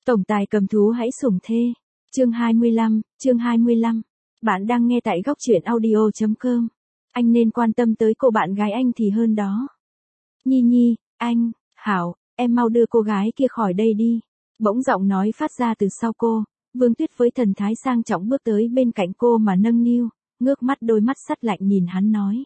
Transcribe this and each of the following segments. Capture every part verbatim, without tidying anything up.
Tổng tài cầm thú hãy sủng thê. Chương hai mươi lăm, chương hai mươi lăm. Bạn đang nghe tại góc truyện audio chấm com. Anh nên quan tâm tới cô bạn gái anh thì hơn đó. Nhi Nhi, anh, Hảo, em mau đưa cô gái kia khỏi đây đi. Bỗng giọng nói phát ra từ sau cô, Vương Tuyết với thần thái sang trọng bước tới bên cạnh cô mà nâng niu, ngước mắt đôi mắt sắt lạnh nhìn hắn nói.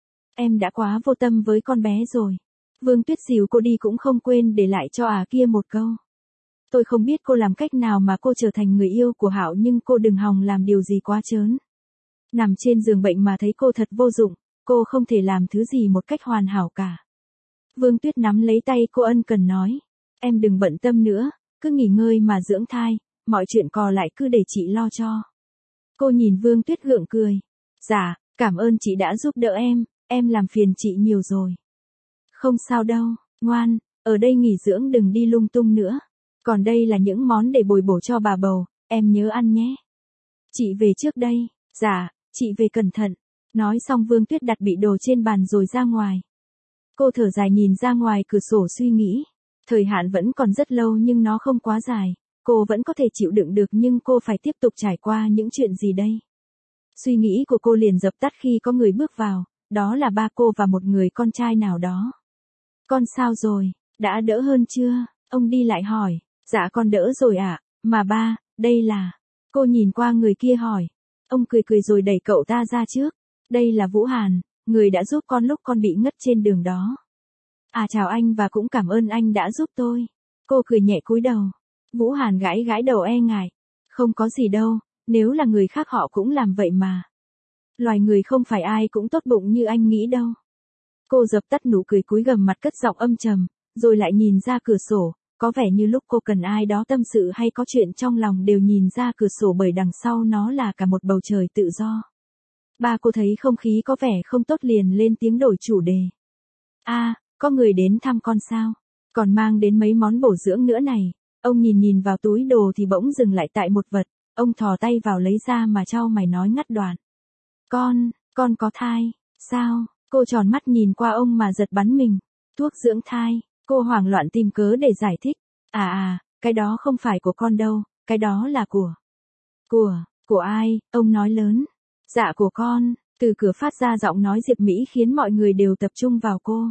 Em đã quá vô tâm với con bé rồi. Vương Tuyết dìu cô đi cũng không quên để lại cho à kia một câu. Tôi không biết cô làm cách nào mà cô trở thành người yêu của Hạo, nhưng cô đừng hòng làm điều gì quá trớn. Nằm trên giường bệnh mà thấy cô thật vô dụng, cô không thể làm thứ gì một cách hoàn hảo cả. Vương Tuyết nắm lấy tay cô ân cần nói, em đừng bận tâm nữa, cứ nghỉ ngơi mà dưỡng thai, mọi chuyện còn lại cứ để chị lo cho. Cô nhìn Vương Tuyết gượng cười. Dạ, cảm ơn chị đã giúp đỡ em, em làm phiền chị nhiều rồi. Không sao đâu, ngoan, ở đây nghỉ dưỡng đừng đi lung tung nữa. Còn đây là những món để bồi bổ cho bà bầu, em nhớ ăn nhé. Chị về trước đây. Dạ, chị về cẩn thận. Nói xong Vương Tuyết đặt bị đồ trên bàn rồi ra ngoài. Cô thở dài nhìn ra ngoài cửa sổ suy nghĩ. Thời hạn vẫn còn rất lâu nhưng nó không quá dài. Cô vẫn có thể chịu đựng được, nhưng cô phải tiếp tục trải qua những chuyện gì đây? Suy nghĩ của cô liền dập tắt khi có người bước vào, đó là ba cô và một người con trai nào đó. Con sao rồi, đã đỡ hơn chưa? Ông đi lại hỏi. Dạ con đỡ rồi ạ, à, mà ba, đây là... Cô nhìn qua người kia hỏi. Ông cười cười rồi đẩy cậu ta ra trước. Đây là Vũ Hàn, người đã giúp con lúc con bị ngất trên đường đó. À chào anh và cũng cảm ơn anh đã giúp tôi. Cô cười nhẹ cúi đầu. Vũ Hàn gãi gãi đầu e ngại. Không có gì đâu, nếu là người khác họ cũng làm vậy mà. Loài người không phải ai cũng tốt bụng như anh nghĩ đâu. Cô dập tắt nụ cười cúi gằm mặt cất giọng âm trầm, rồi lại nhìn ra cửa sổ. Có vẻ như lúc cô cần ai đó tâm sự hay có chuyện trong lòng đều nhìn ra cửa sổ, bởi đằng sau nó là cả một bầu trời tự do. Ba cô thấy không khí có vẻ không tốt liền lên tiếng đổi chủ đề. A, à, có người đến thăm con sao? Còn mang đến mấy món bổ dưỡng nữa này. Ông nhìn nhìn vào túi đồ thì bỗng dừng lại tại một vật. Ông thò tay vào lấy ra mà chau mày nói ngắt đoạn. Con, con có thai, sao? Cô tròn mắt nhìn qua ông mà giật bắn mình. Thuốc dưỡng thai. Cô hoảng loạn tìm cớ để giải thích. À à, cái đó không phải của con đâu, cái đó là của... Của, của ai? Ông nói lớn. Dạ của con. Từ cửa phát ra giọng nói Diệp Mỹ khiến mọi người đều tập trung vào cô.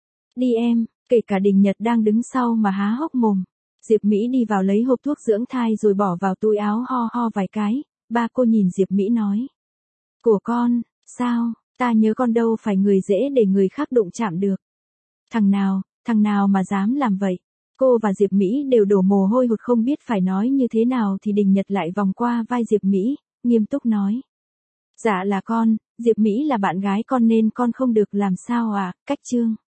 Đi em, kể cả Đình Nhật đang đứng sau mà há hốc mồm. Diệp Mỹ đi vào lấy hộp thuốc dưỡng thai rồi bỏ vào túi áo ho ho vài cái. Ba cô nhìn Diệp Mỹ nói. Của con, sao? Ta nhớ con đâu phải người dễ để người khác đụng chạm được. Thằng nào, thằng nào mà dám làm vậy? Cô và Diệp Mỹ đều đổ mồ hôi hột không biết phải nói như thế nào thì Đình Nhật lại vòng qua vai Diệp Mỹ, nghiêm túc nói. Dạ là con, Diệp Mỹ là bạn gái con nên con không được làm sao à, cách chương.